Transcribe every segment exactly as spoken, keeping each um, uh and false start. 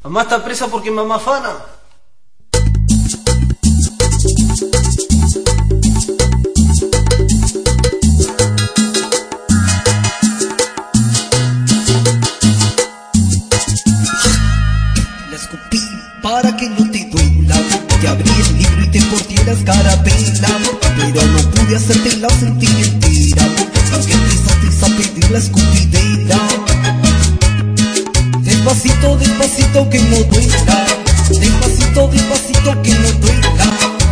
Mamá está presa porque mamá afana. La escupí para que no te duela. Te abrí el libro y te porté escarapela, pero no pude hacerte la sentir entera, aunque empezaste a pedir la escupidera. Despacito, despacito que no duela. Despacito, despacito que no duela.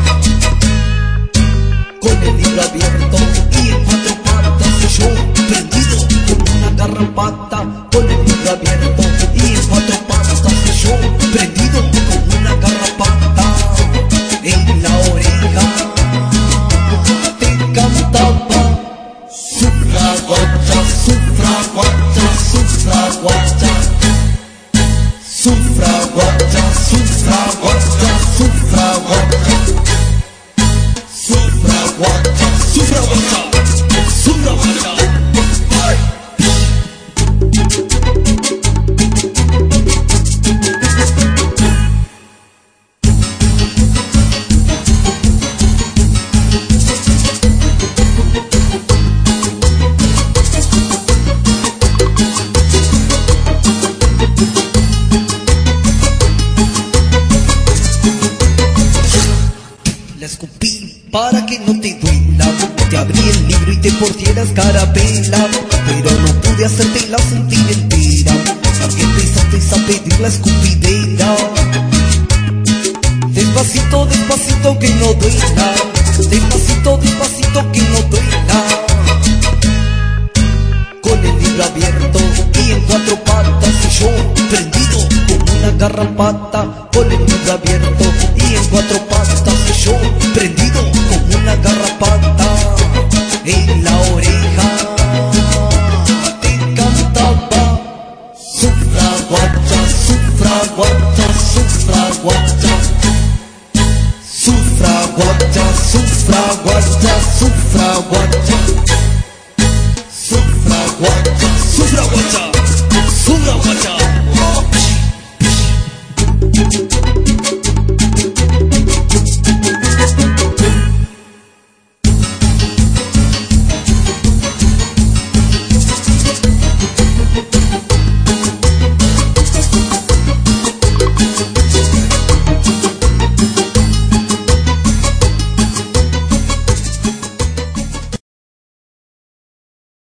Con el libro abierto y en cuatro patas, yo prendido como una garrapata. Con el libro abierto y en cuatro patas, yo prendido como una garrapata. En la oreja te cantaba: sufra guacha, sufra guacha, sufra guacha. Sufra guacha, sufra guacha, sufra guacha. Sufra guacha, sufra guacha, sufra guacha. La escupí para que no te duela. Te abrí el libro y te porté escarapela, pero no pude hacerte la sentir entera, aunque empezaste a pedir la escupidera. Despacito, despacito que no duela. Despacito, despacito que no duela. Con el libro abierto y en cuatro patas, yo prendido como una garrapata. Con el libro abierto y en cuatro patas, yo prendido como una garrapata. En la oreja te cantaba: sufra guacha, sufra guacha, sufra guacha. Sufra guacha, sufra guacha, sufra guacha.